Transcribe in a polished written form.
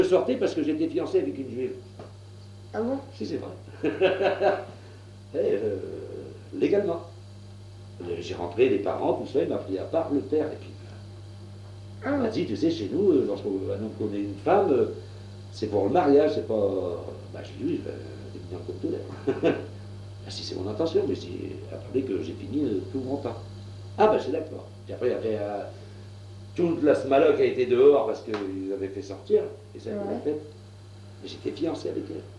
Je sortais parce que j'étais fiancé avec une juive. Ah bon? Si, c'est vrai. Et, légalement. J'ai rentré les parents, tout ça, il m'a pris à part le père. Et puis, il m'a dit, tu sais, chez nous, lorsqu'on connaît une femme, c'est pour le mariage, c'est pas. Bah, j'ai dit, oui, des millions comme tout l'air. Ah, si c'est mon intention, mais si, attendez que j'ai fini tout mon temps. Ah, ben c'est d'accord. Puis après, il y avait toute la smaloc a été dehors parce qu'ils avaient fait sortir, et ça, ils l'ont fait. Mais j'étais fiancé avec elle.